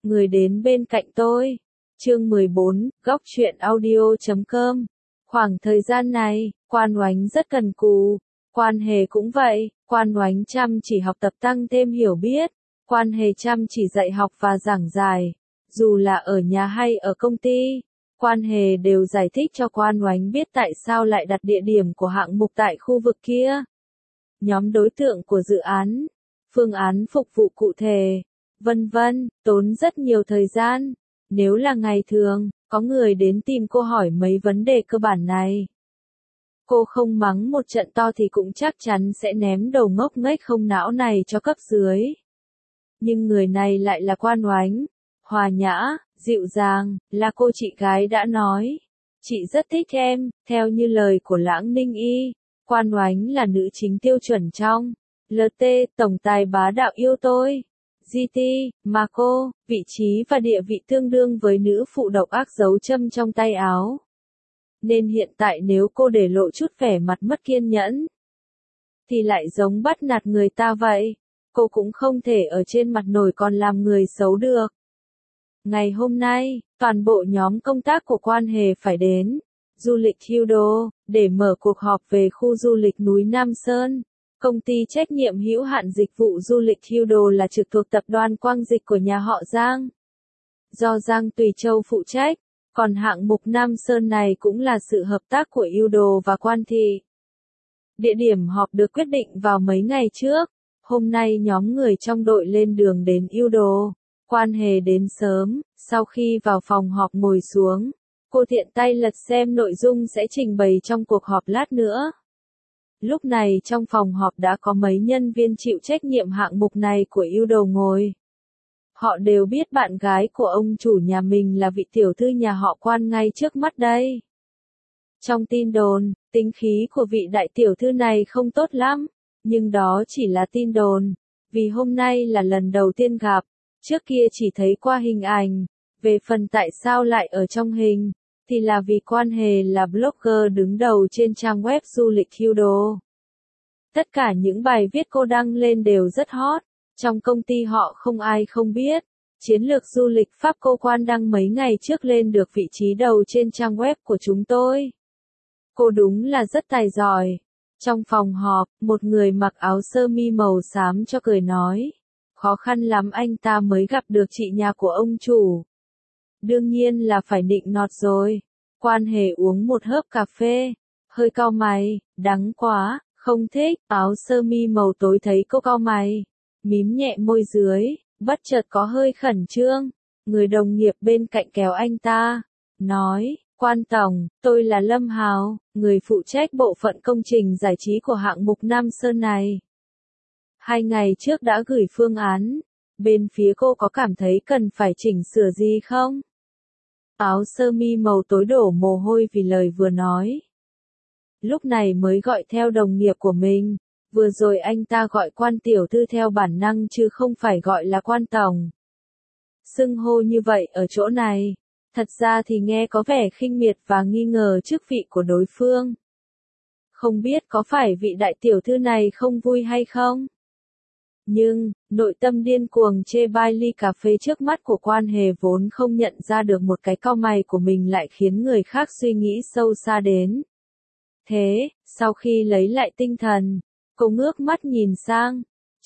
người đến bên cạnh tôi. Chương 14, góc truyện audio.com. Khoảng thời gian này, Quan Oánh rất cần cù. Quan Hề cũng vậy, Quan Oánh chăm chỉ học tập tăng thêm hiểu biết. Quan Hề chăm chỉ dạy học và giảng giải. Dù là ở nhà hay ở công ty, Quan Hề đều giải thích cho Quan Oánh biết tại sao lại đặt địa điểm của hạng mục tại khu vực kia. Nhóm đối tượng của dự án, phương án phục vụ cụ thể, vân vân, tốn rất nhiều thời gian. Nếu là ngày thường, có người đến tìm cô hỏi mấy vấn đề cơ bản này, cô không mắng một trận to thì cũng chắc chắn sẽ ném đầu ngốc nghếch không não này cho cấp dưới. Nhưng người này lại là Quan Oánh, hòa nhã, dịu dàng, là cô chị gái đã nói. Chị rất thích em, theo như lời của Lãng Ninh Y, Quan Oánh là nữ chính tiêu chuẩn trong LT, tổng tài bá đạo yêu tôi. GT, mà cô, vị trí và địa vị tương đương với nữ phụ độc ác giấu châm trong tay áo. Nên hiện tại nếu cô để lộ chút vẻ mặt mất kiên nhẫn, thì lại giống bắt nạt người ta vậy. Cô cũng không thể ở trên mặt nổi còn làm người xấu được. Ngày hôm nay, toàn bộ nhóm công tác của Quan Hề phải đến du lịch Hildo để mở cuộc họp về khu du lịch núi Nam Sơn. Công ty trách nhiệm hữu hạn dịch vụ du lịch Hildo là trực thuộc tập đoàn Quang Dịch của nhà họ Giang, do Giang Tùy Châu phụ trách, còn hạng mục Nam Sơn này cũng là sự hợp tác của Hildo và Quan Thị. Địa điểm họp được quyết định vào mấy ngày trước. Hôm nay nhóm người trong đội lên đường đến Hildo. Quan Hề đến sớm, sau khi vào phòng họp ngồi xuống, cô tiện tay lật xem nội dung sẽ trình bày trong cuộc họp lát nữa. Lúc này trong phòng họp đã có mấy nhân viên chịu trách nhiệm hạng mục này của Hildo ngồi. Họ đều biết bạn gái của ông chủ nhà mình là vị tiểu thư nhà họ Quan ngay trước mắt đây. Trong tin đồn, tính khí của vị đại tiểu thư này không tốt lắm, nhưng đó chỉ là tin đồn, vì hôm nay là lần đầu tiên gặp, trước kia chỉ thấy qua hình ảnh. Về phần tại sao lại ở trong hình, thì là vì Quan Hề là blogger đứng đầu trên trang web du lịch Hildo. Tất cả những bài viết cô đăng lên đều rất hot, trong công ty họ không ai không biết. Chiến lược du lịch Pháp cô Quan đăng mấy ngày trước lên được vị trí đầu trên trang web của chúng tôi. Cô đúng là rất tài giỏi. Trong phòng họp, một người mặc áo sơ mi màu xám cho cười nói, khó khăn lắm anh ta mới gặp được chị nhà của ông chủ. Đương nhiên là phải nịnh nọt rồi. Quan Hề uống một hớp cà phê, hơi cau mày, đắng quá, không thích. Áo sơ mi màu tối thấy cô cau mày, mím nhẹ môi dưới, bất chợt có hơi khẩn trương. Người đồng nghiệp bên cạnh kéo anh ta, nói, Quan Tổng, tôi là Lâm Hào, người phụ trách bộ phận công trình giải trí của hạng mục Nam Sơn này. 2 ngày trước đã gửi phương án, bên phía cô có cảm thấy cần phải chỉnh sửa gì không? Áo sơ mi màu tối đổ mồ hôi vì lời vừa nói. Lúc này mới gọi theo đồng nghiệp của mình, vừa rồi anh ta gọi Quan tiểu thư theo bản năng chứ không phải gọi là Quan Tổng. Xưng hô như vậy ở chỗ này, thật ra thì nghe có vẻ khinh miệt và nghi ngờ chức vị của đối phương. Không biết có phải vị đại tiểu thư này không vui hay không? Nhưng, nội tâm điên cuồng chê bai ly cà phê trước mắt của Quan Hề vốn không nhận ra được một cái cau mày của mình lại khiến người khác suy nghĩ sâu xa đến. Thế, sau khi lấy lại tinh thần, cô ngước mắt nhìn sang.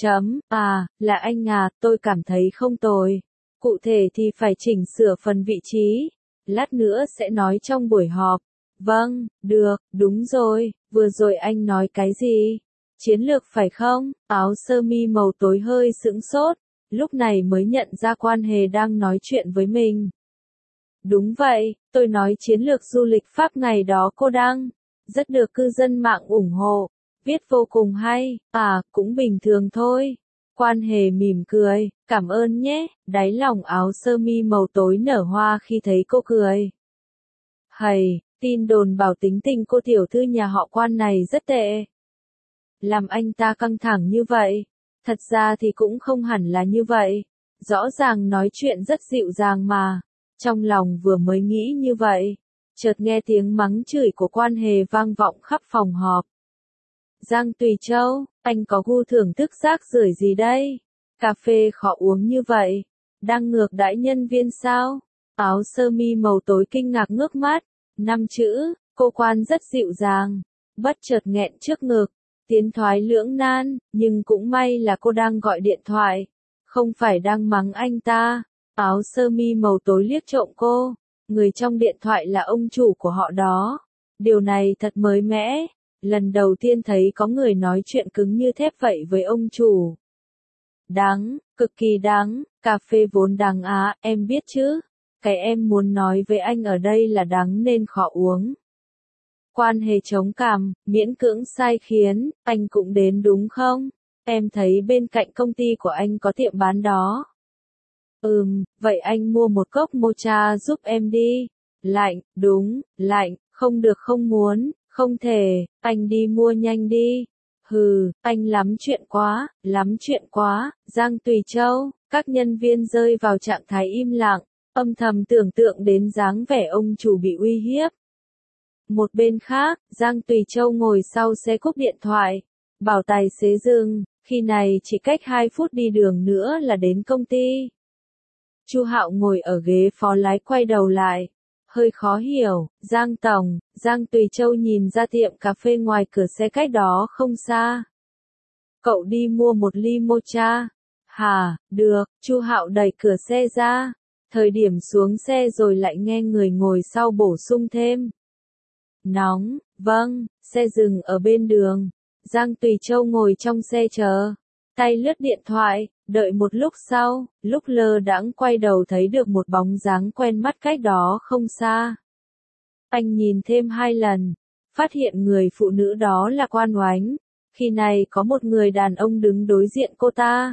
Là anh à, tôi cảm thấy không tồi. Cụ thể thì phải chỉnh sửa phần vị trí. Lát nữa sẽ nói trong buổi họp. Vâng, được, đúng rồi, vừa rồi anh nói cái gì? Chiến lược phải không? Áo sơ mi màu tối hơi sững sốt, lúc này mới nhận ra Quan Hề đang nói chuyện với mình. Đúng vậy, tôi nói chiến lược du lịch Pháp ngày đó cô đăng, rất được cư dân mạng ủng hộ, viết vô cùng hay, cũng bình thường thôi. Quan Hề mỉm cười, cảm ơn nhé, đáy lòng áo sơ mi màu tối nở hoa khi thấy cô cười. Hầy, tin đồn bảo tính tình cô tiểu thư nhà họ Quan này rất tệ. Làm anh ta căng thẳng như vậy. Thật ra thì cũng không hẳn là như vậy. Rõ ràng nói chuyện rất dịu dàng mà. Trong lòng vừa mới nghĩ như vậy, chợt nghe tiếng mắng chửi của Quan Hề vang vọng khắp phòng họp. Giang Tùy Châu, anh có gu thưởng thức rác rưởi gì đây? Cà phê khó uống như vậy. Đang ngược đãi nhân viên sao? Áo sơ mi màu tối kinh ngạc ngước mắt. 5 chữ, cô quan rất dịu dàng. Bất chợt nghẹn trước ngực. Tiến thoái lưỡng nan, nhưng cũng may là cô đang gọi điện thoại. Không phải đang mắng anh ta. Áo sơ mi màu tối liếc trộm cô. Người trong điện thoại là ông chủ của họ đó. Điều này thật mới mẻ. Lần đầu tiên thấy có người nói chuyện cứng như thép vậy với ông chủ. Đắng, cực kỳ đắng, cà phê vốn đắng á, em biết chứ. Cái em muốn nói với anh ở đây là đắng nên khó uống. Quan Hề chống cằm, miễn cưỡng sai khiến, anh cũng đến đúng không? Em thấy bên cạnh công ty của anh có tiệm bán đó. Vậy anh mua một cốc mocha giúp em đi. Lạnh, đúng, lạnh, không được không muốn, không thể, anh đi mua nhanh đi. Hừ, anh lắm chuyện quá, Giang Tùy Châu, các nhân viên rơi vào trạng thái im lặng, âm thầm tưởng tượng đến dáng vẻ ông chủ bị uy hiếp. Một bên khác, Giang Tùy Châu ngồi sau xe cúp điện thoại, bảo tài xế dừng, khi này chỉ cách 2 phút đi đường nữa là đến công ty. Chu Hạo ngồi ở ghế phó lái quay đầu lại, hơi khó hiểu, Giang Tổng, Giang Tùy Châu nhìn ra tiệm cà phê ngoài cửa xe cách đó không xa. Cậu đi mua một ly mocha. Hả, được, Chu Hạo đẩy cửa xe ra, thời điểm xuống xe rồi lại nghe người ngồi sau bổ sung thêm. Nóng, vâng, xe dừng ở bên đường. Giang Tùy Châu ngồi trong xe chờ, tay lướt điện thoại, đợi một lúc sau, lúc lơ đãng quay đầu thấy được một bóng dáng quen mắt cách đó không xa. Anh nhìn thêm 2 lần, phát hiện người phụ nữ đó là Quan Oánh, khi này có một người đàn ông đứng đối diện cô ta.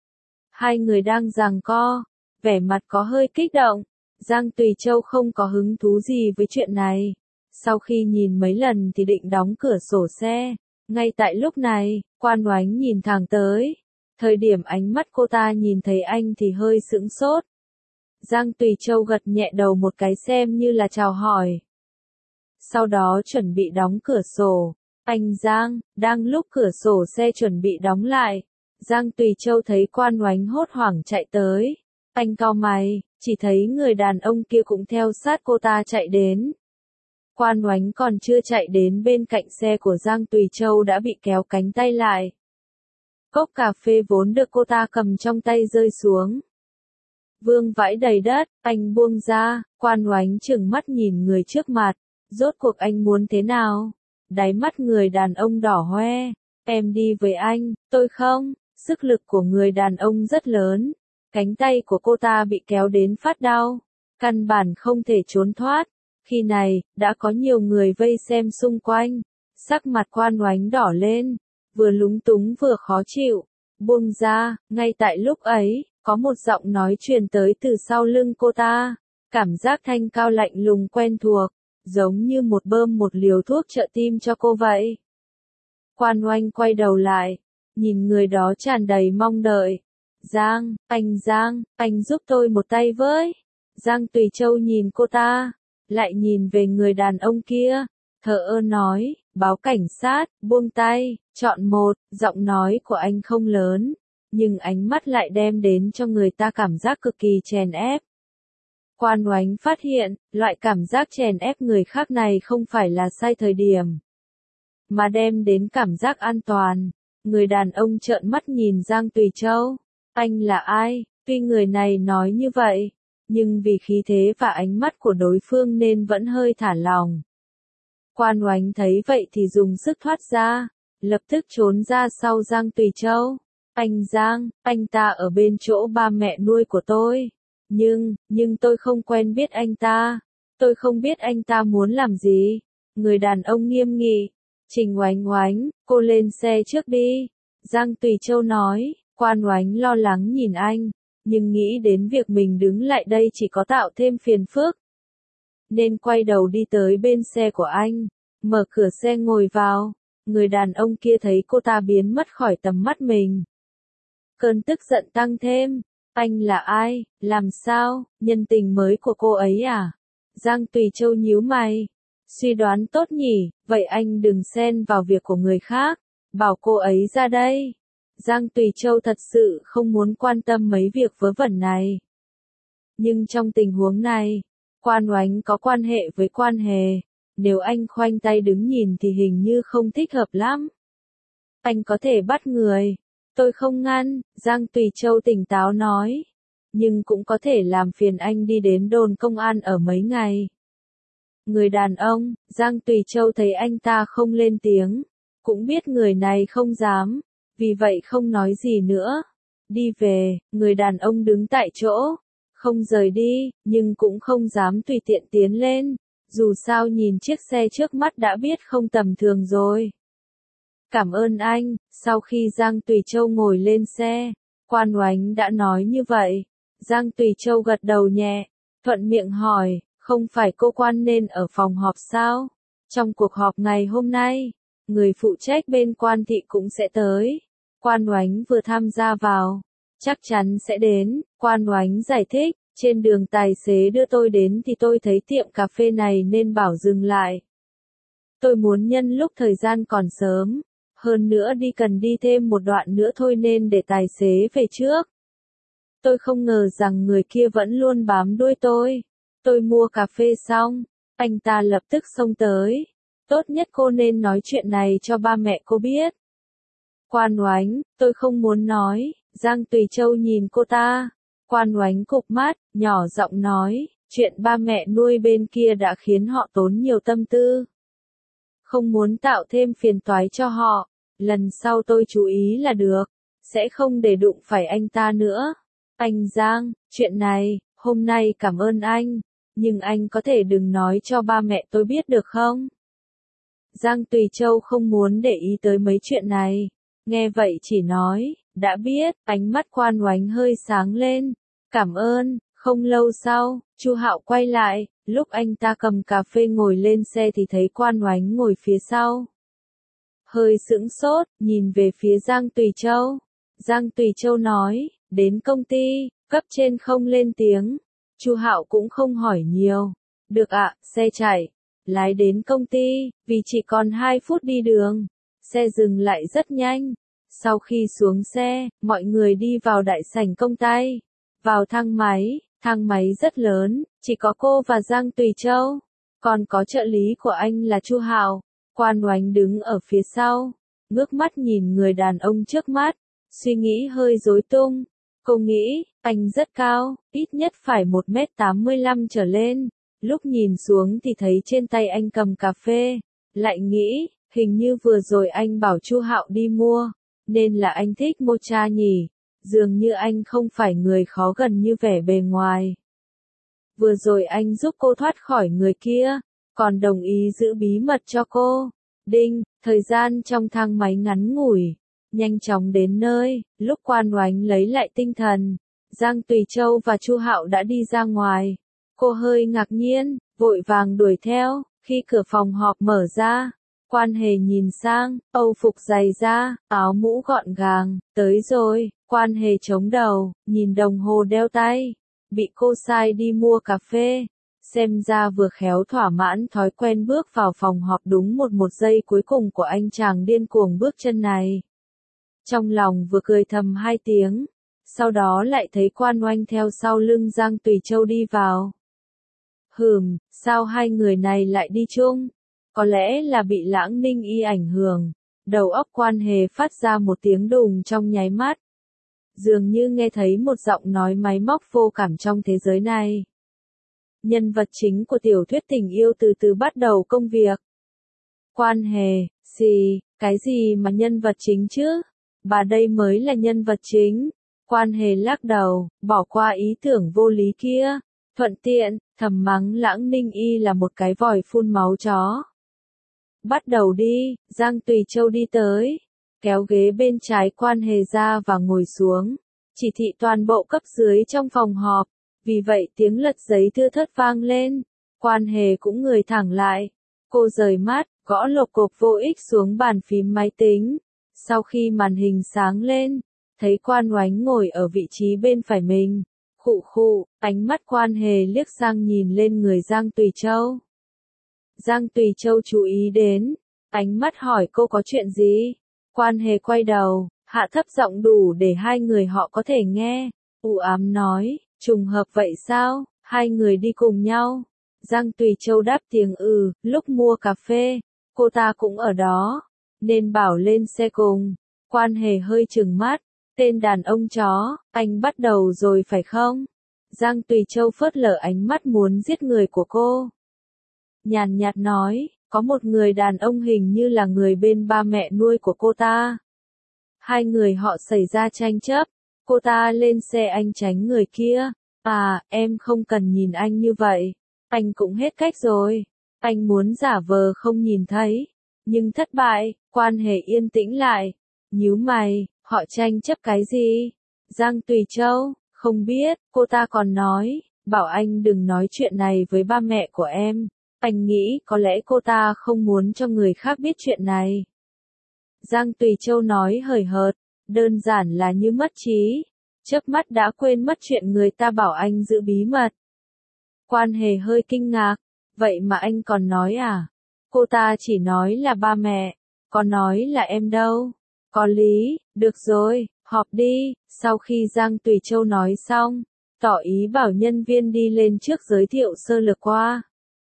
Hai người đang giằng co, vẻ mặt có hơi kích động, Giang Tùy Châu không có hứng thú gì với chuyện này. Sau khi nhìn mấy lần thì định đóng cửa sổ xe. Ngay tại lúc này, Quan Oánh nhìn thẳng tới. Thời điểm ánh mắt cô ta nhìn thấy anh thì hơi sững sốt. Giang Tùy Châu gật nhẹ đầu một cái xem như là chào hỏi. Sau đó chuẩn bị đóng cửa sổ. Anh Giang, đang lúc cửa sổ xe chuẩn bị đóng lại. Giang Tùy Châu thấy Quan Oánh hốt hoảng chạy tới. Anh cau mày, chỉ thấy người đàn ông kia cũng theo sát cô ta chạy đến. Quan Oánh còn chưa chạy đến bên cạnh xe của Giang Tùy Châu đã bị kéo cánh tay lại. Cốc cà phê vốn được cô ta cầm trong tay rơi xuống. Vương vãi đầy đất, anh buông ra, Quan Oánh trừng mắt nhìn người trước mặt. Rốt cuộc anh muốn thế nào? Đáy mắt người đàn ông đỏ hoe. Em đi với anh, tôi không. Sức lực của người đàn ông rất lớn. Cánh tay của cô ta bị kéo đến phát đau. Căn bản không thể trốn thoát. Khi này, đã có nhiều người vây xem xung quanh. Sắc mặt Quan Oánh đỏ lên. Vừa lúng túng vừa khó chịu. Buông ra, ngay tại lúc ấy, có một giọng nói truyền tới từ sau lưng cô ta. Cảm giác thanh cao lạnh lùng quen thuộc. Giống như một liều thuốc trợ tim cho cô vậy. Quan Oanh quay đầu lại. Nhìn người đó tràn đầy mong đợi. Giang, anh giúp tôi một tay với. Giang Tùy Châu nhìn cô ta. Lại nhìn về người đàn ông kia. Thờ ơ nói, báo cảnh sát, buông tay, chọn một. Giọng nói của anh không lớn. Nhưng ánh mắt lại đem đến cho người ta cảm giác cực kỳ chèn ép. Quan Oánh phát hiện, loại cảm giác chèn ép người khác này không phải là sai thời điểm, mà đem đến cảm giác an toàn. Người đàn ông trợn mắt nhìn Giang Tùy Châu. Anh là ai? Tuy người này nói như vậy, nhưng vì khí thế và ánh mắt của đối phương nên vẫn hơi thả lỏng. Quan Oánh thấy vậy thì dùng sức thoát ra, lập tức trốn ra sau Giang Tùy Châu. Anh Giang, anh ta ở bên chỗ ba mẹ nuôi của tôi. Nhưng tôi không quen biết anh ta. Tôi không biết anh ta muốn làm gì. Người đàn ông nghiêm nghị. Trình Oánh Oánh, cô lên xe trước đi. Giang Tùy Châu nói. Quan Oánh lo lắng nhìn anh, nhưng nghĩ đến việc mình đứng lại đây chỉ có tạo thêm phiền phức. Nên quay đầu đi tới bên xe của anh, mở cửa xe ngồi vào. Người đàn ông kia thấy cô ta biến mất khỏi tầm mắt mình. Cơn tức giận tăng thêm. Anh là ai? Làm sao? Nhân tình mới của cô ấy à? Giang Tùy Châu nhíu mày. Suy đoán tốt nhỉ, vậy anh đừng xen vào việc của người khác. Bảo cô ấy ra đây. Giang Tùy Châu thật sự không muốn quan tâm mấy việc vớ vẩn này. Nhưng trong tình huống này, Quan Oánh có quan hệ với Quan Hề. Nếu anh khoanh tay đứng nhìn thì hình như không thích hợp lắm. Anh có thể bắt người. Tôi không ngăn, Giang Tùy Châu tỉnh táo nói. Nhưng cũng có thể làm phiền anh đi đến đồn công an ở mấy ngày. Người đàn ông, Giang Tùy Châu thấy anh ta không lên tiếng. Cũng biết người này không dám. Vì vậy không nói gì nữa. Đi về, người đàn ông đứng tại chỗ. Không rời đi, nhưng cũng không dám tùy tiện tiến lên. Dù sao nhìn chiếc xe trước mắt đã biết không tầm thường rồi. Cảm ơn anh, sau khi Giang Tùy Châu ngồi lên xe, Quan Oánh đã nói như vậy. Giang Tùy Châu gật đầu nhẹ, thuận miệng hỏi, không phải cô Quan nên ở phòng họp sao? Trong cuộc họp ngày hôm nay, người phụ trách bên Quan thị cũng sẽ tới. Quan Oánh vừa tham gia vào, chắc chắn sẽ đến. Quan Oánh giải thích, trên đường tài xế đưa tôi đến thì tôi thấy tiệm cà phê này nên bảo dừng lại. Tôi muốn nhân lúc thời gian còn sớm, hơn nữa cần đi thêm một đoạn nữa thôi nên để tài xế về trước. Tôi không ngờ rằng người kia vẫn luôn bám đuôi tôi. Tôi mua cà phê xong, anh ta lập tức xông tới. Tốt nhất cô nên nói chuyện này cho ba mẹ cô biết. Quan Oánh, tôi không muốn nói. Giang Tùy Châu nhìn cô ta. Quan Oánh cụp mắt, nhỏ giọng nói, chuyện ba mẹ nuôi bên kia đã khiến họ tốn nhiều tâm tư. Không muốn tạo thêm phiền toái cho họ, lần sau tôi chú ý là được, sẽ không để đụng phải anh ta nữa. Anh Giang, chuyện này, hôm nay cảm ơn anh, nhưng anh có thể đừng nói cho ba mẹ tôi biết được không? Giang Tùy Châu không muốn để ý tới mấy chuyện này, nghe vậy chỉ nói, đã biết. Ánh mắt Quan Oánh hơi sáng lên, cảm ơn. Không lâu sau, Chu Hạo quay lại, lúc anh ta cầm cà phê ngồi lên xe thì thấy Quan Oánh ngồi phía sau. Hơi sững sốt, nhìn về phía Giang Tùy Châu. Giang Tùy Châu nói, đến công ty, cấp trên không lên tiếng. Chu Hạo cũng không hỏi nhiều. Được ạ, xe chạy. Lái đến công ty, vì chỉ còn 2 phút đi đường. Xe dừng lại rất nhanh. Sau khi xuống xe, mọi người đi vào đại sảnh công ty. Vào thang máy rất lớn, chỉ có cô và Giang Tùy Châu. Còn có trợ lý của anh là Chu Hạo. Quan Oánh đứng ở phía sau, ngước mắt nhìn người đàn ông trước mắt, suy nghĩ hơi rối tung. Cô nghĩ, anh rất cao, ít nhất phải 1m85 trở lên. Lúc nhìn xuống thì thấy trên tay anh cầm cà phê, lại nghĩ, hình như vừa rồi anh bảo Chu Hạo đi mua, nên là anh thích mocha nhỉ, dường như anh không phải người khó gần như vẻ bề ngoài. Vừa rồi anh giúp cô thoát khỏi người kia, còn đồng ý giữ bí mật cho cô. Đinh, thời gian trong thang máy ngắn ngủi, nhanh chóng đến nơi. Lúc Quan Oánh lấy lại tinh thần, Giang Tùy Châu và Chu Hạo đã đi ra ngoài. Cô hơi ngạc nhiên, vội vàng đuổi theo. Khi cửa phòng họp mở ra, Quan Hề nhìn sang, âu phục dày da, áo mũ gọn gàng. Tới rồi. Quan Hề chống đầu, nhìn đồng hồ đeo tay, bị cô sai đi mua cà phê. Xem ra vừa khéo thỏa mãn thói quen bước vào phòng họp đúng một giây cuối cùng của anh chàng điên cuồng bước chân này. Trong lòng vừa cười thầm 2 tiếng, sau đó lại thấy Quan Oanh theo sau lưng Giang Tùy Châu đi vào. Sao hai người này lại đi chung? Có lẽ là bị Lãng Ninh Y ảnh hưởng. Đầu óc Quan Hề phát ra một tiếng đùng trong nháy mắt. Dường như nghe thấy một giọng nói máy móc vô cảm trong thế giới này. Nhân vật chính của tiểu thuyết tình yêu từ từ bắt đầu công việc. Quan Hề, cái gì mà nhân vật chính chứ? Bà đây mới là nhân vật chính. Quan Hề lắc đầu, bỏ qua ý tưởng vô lý kia. Thuận tiện, thầm mắng Lãng Ninh Y là một cái vòi phun máu chó. Bắt đầu đi. Giang Tùy Châu đi tới, kéo ghế bên trái Quan Hề ra và ngồi xuống. Chỉ thị toàn bộ cấp dưới trong phòng họp. Vì vậy tiếng lật giấy thưa thớt vang lên. Quan Hề cũng người thẳng lại. Cô rời mắt, gõ lộp cộp vô ích xuống bàn phím máy tính. Sau khi màn hình sáng lên, thấy Quan Oánh ngồi ở vị trí bên phải mình. Ánh mắt Quan Hề liếc sang nhìn lên người Giang Tùy Châu. Giang Tùy Châu chú ý đến, ánh mắt hỏi cô có chuyện gì. Quan Hề quay đầu, hạ thấp giọng đủ để hai người họ có thể nghe. U ám nói, Trùng hợp vậy sao, hai người đi cùng nhau? Giang Tùy Châu đáp tiếng lúc mua cà phê, cô ta cũng ở đó, nên bảo lên xe cùng. Quan Hề hơi trừng mắt, tên đàn ông chó, anh bắt đầu rồi phải không? Giang Tùy Châu phớt lờ ánh mắt muốn giết người của cô. Nhàn nhạt nói, có một người đàn ông hình như là người bên ba mẹ nuôi của cô ta. Hai người họ xảy ra tranh chấp, cô ta lên xe anh tránh người kia. À, em không cần nhìn anh như vậy, anh cũng hết cách rồi. Anh muốn giả vờ không nhìn thấy, nhưng thất bại. Quan Hề yên tĩnh lại, nhíu mày, họ tranh chấp cái gì? Giang Tùy Châu, không biết, cô ta còn nói, bảo anh đừng nói chuyện này với ba mẹ của em. Anh nghĩ có lẽ cô ta không muốn cho người khác biết chuyện này. Giang Tùy Châu nói hời hợt, đơn giản là như mất trí, chớp mắt đã quên mất chuyện người ta bảo anh giữ bí mật. Quan Hề hơi kinh ngạc, vậy mà anh còn nói à? Cô ta chỉ nói là ba mẹ, có nói là em đâu. Có lý, được rồi, họp đi. Sau khi Giang Tùy Châu nói xong, tỏ ý bảo nhân viên đi lên trước giới thiệu sơ lược qua.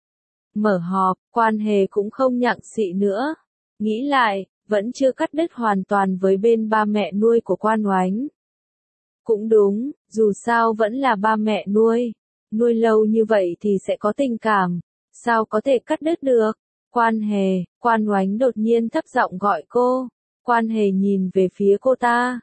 Mở họp, Quan Hề cũng không nhặng xị nữa. Nghĩ lại, vẫn chưa cắt đứt hoàn toàn với bên ba mẹ nuôi của Quan Oánh. Cũng đúng, dù sao vẫn là ba mẹ nuôi. Nuôi lâu như vậy thì sẽ có tình cảm. Sao có thể cắt đứt được? Quan Hề, Quan Oánh đột nhiên thấp giọng gọi cô. Quan Hề nhìn về phía cô ta.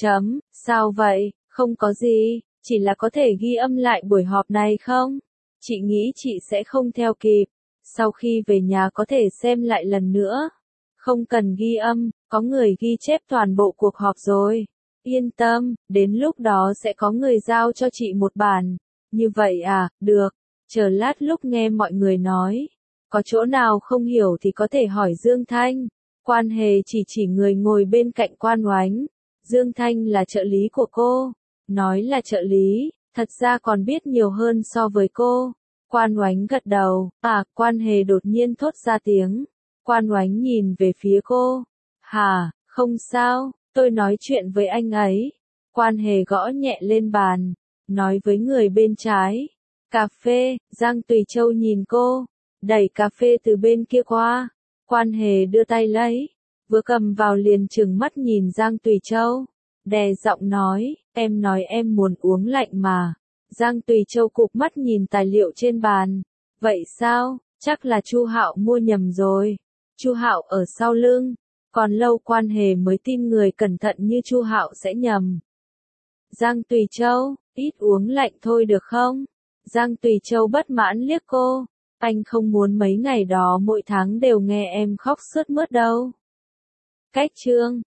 Sao vậy? Không có gì, chỉ là có thể ghi âm lại buổi họp này không? Chị nghĩ chị sẽ không theo kịp. Sau khi về nhà có thể xem lại lần nữa. Không cần ghi âm, có người ghi chép toàn bộ cuộc họp rồi. Yên tâm, đến lúc đó sẽ có người giao cho chị một bản. Như vậy à, được. Chờ lát lúc nghe mọi người nói. Có chỗ nào không hiểu thì có thể hỏi Dương Thanh. Quan Hề chỉ người ngồi bên cạnh Quan Oánh. Dương Thanh là trợ lý của cô. Nói là trợ lý, thật ra còn biết nhiều hơn so với cô. Quan Oánh gật đầu. À, Quan Hề đột nhiên thốt ra tiếng. Quan Oánh nhìn về phía cô. Hả, không sao, tôi nói chuyện với anh ấy. Quan Hề gõ nhẹ lên bàn, nói với người bên trái. Cà phê. Giang Tùy Châu nhìn cô, đẩy cà phê từ bên kia qua. Quan Hề đưa tay lấy, vừa cầm vào liền trừng mắt nhìn Giang Tùy Châu. Đè giọng nói, em nói em muốn uống lạnh mà. Giang Tùy Châu cụp mắt nhìn tài liệu trên bàn. Vậy sao, chắc là Chu Hạo mua nhầm rồi. Chu Hạo ở sau lưng. Còn lâu Quan Hề mới tin người cẩn thận như Chu Hạo sẽ nhầm. Giang Tùy Châu, ít uống lạnh thôi được không? Giang Tùy Châu bất mãn liếc cô. Anh không muốn mấy ngày đó mỗi tháng đều nghe em khóc sướt mướt đâu. Cách chương